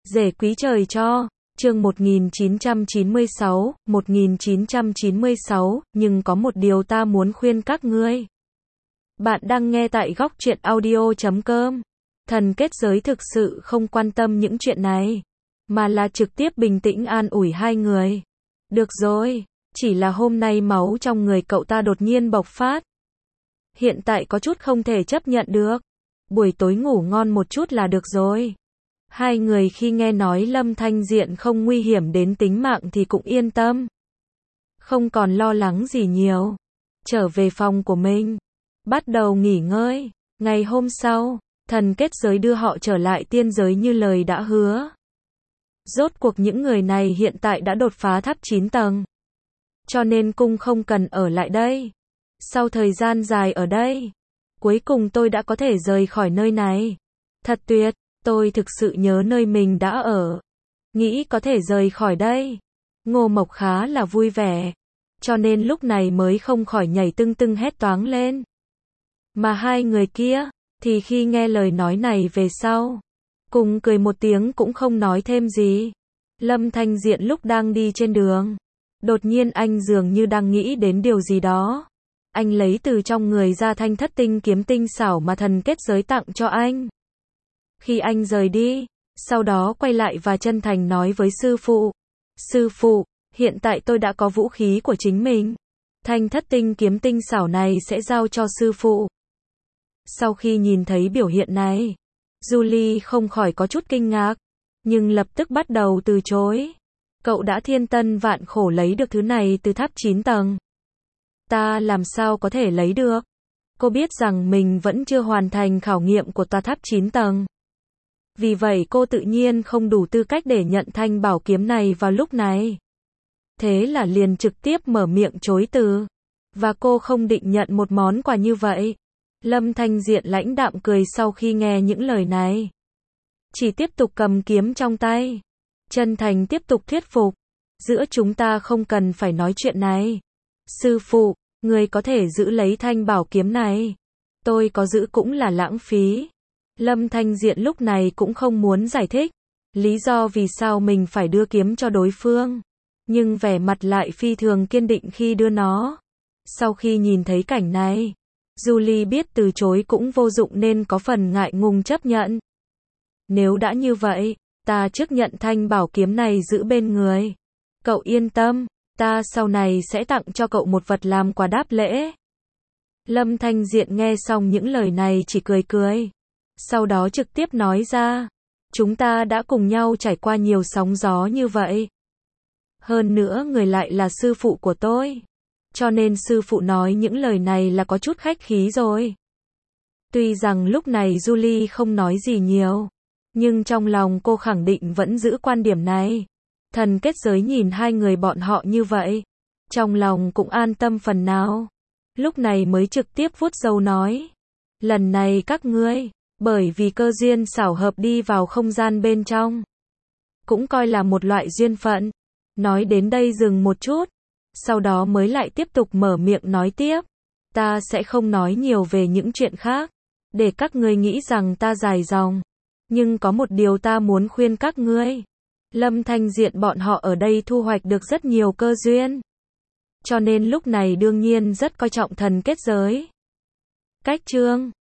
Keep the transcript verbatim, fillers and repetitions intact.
Rể quý trời cho, chương một nghìn chín trăm chín mươi sáu, một nghìn chín trăm chín mươi sáu, nhưng có một điều ta muốn khuyên các ngươi. Bạn đang nghe tại góc truyện audio chấm com. Thần kết giới thực sự không quan tâm những chuyện này, mà là trực tiếp bình tĩnh an ủi hai người. Được rồi, chỉ là hôm nay máu trong người cậu ta đột nhiên bộc phát. Hiện tại có chút không thể chấp nhận được. Buổi tối ngủ ngon một chút là được rồi. Hai người khi nghe nói Lâm Thanh Diện không nguy hiểm đến tính mạng thì cũng yên tâm. Không còn lo lắng gì nhiều. Trở về phòng của mình. Bắt đầu nghỉ ngơi. Ngày hôm sau, thần kết giới đưa họ trở lại tiên giới như lời đã hứa. Rốt cuộc những người này hiện tại đã đột phá tháp chín tầng. Cho nên cung không cần ở lại đây. Sau thời gian dài ở đây, cuối cùng tôi đã có thể rời khỏi nơi này. Thật tuyệt, tôi thực sự nhớ nơi mình đã ở. Nghĩ có thể rời khỏi đây. Ngô Mộc khá là vui vẻ, cho nên lúc này mới không khỏi nhảy tưng tưng hét toáng lên. Mà hai người kia, thì khi nghe lời nói này về sau, cùng cười một tiếng cũng không nói thêm gì. Lâm Thanh Diện lúc đang đi trên đường, đột nhiên anh dường như đang nghĩ đến điều gì đó. Anh lấy từ trong người ra thanh thất tinh kiếm tinh xảo mà thần kết giới tặng cho anh. Khi anh rời đi, sau đó quay lại và chân thành nói với sư phụ. Sư phụ, hiện tại tôi đã có vũ khí của chính mình. Thanh thất tinh kiếm tinh xảo này sẽ giao cho sư phụ. Sau khi nhìn thấy biểu hiện này, Julie không khỏi có chút kinh ngạc, nhưng lập tức bắt đầu từ chối. Cậu đã thiên tân vạn khổ lấy được thứ này từ tháp chín tầng. Ta làm sao có thể lấy được? Cô biết rằng mình vẫn chưa hoàn thành khảo nghiệm của tòa tháp chín tầng. Vì vậy cô tự nhiên không đủ tư cách để nhận thanh bảo kiếm này vào lúc này. Thế là liền trực tiếp mở miệng chối từ. Và cô không định nhận một món quà như vậy. Lâm Thanh Diện lãnh đạm cười sau khi nghe những lời này. Chỉ tiếp tục cầm kiếm trong tay. Chân thành tiếp tục thuyết phục. Giữa chúng ta không cần phải nói chuyện này. Sư phụ, người có thể giữ lấy thanh bảo kiếm này. Tôi có giữ cũng là lãng phí. Lâm Thanh Diện lúc này cũng không muốn giải thích lý do vì sao mình phải đưa kiếm cho đối phương, nhưng vẻ mặt lại phi thường kiên định khi đưa nó. Sau khi nhìn thấy cảnh này, Julie biết từ chối cũng vô dụng nên có phần ngại ngùng chấp nhận. Nếu đã như vậy, ta trước nhận thanh bảo kiếm này giữ bên người. Cậu yên tâm, ta sau này sẽ tặng cho cậu một vật làm quà đáp lễ. Lâm Thanh Diện nghe xong những lời này chỉ cười cười. Sau đó trực tiếp nói ra, chúng ta đã cùng nhau trải qua nhiều sóng gió như vậy. Hơn nữa người lại là sư phụ của tôi. Cho nên sư phụ nói những lời này là có chút khách khí rồi. Tuy rằng lúc này Julie không nói gì nhiều, nhưng trong lòng cô khẳng định vẫn giữ quan điểm này. Thần kết giới nhìn hai người bọn họ như vậy, trong lòng cũng an tâm phần nào. Lúc này mới trực tiếp vuốt râu nói, lần này các ngươi, bởi vì cơ duyên xảo hợp đi vào không gian bên trong, cũng coi là một loại duyên phận. Nói đến đây dừng một chút, sau đó mới lại tiếp tục mở miệng nói tiếp. Ta sẽ không nói nhiều về những chuyện khác, để các ngươi nghĩ rằng ta dài dòng. Nhưng có một điều ta muốn khuyên các ngươi. Lâm Thanh Diện bọn họ ở đây thu hoạch được rất nhiều cơ duyên. Cho nên lúc này đương nhiên rất coi trọng thần kết giới. Cách chương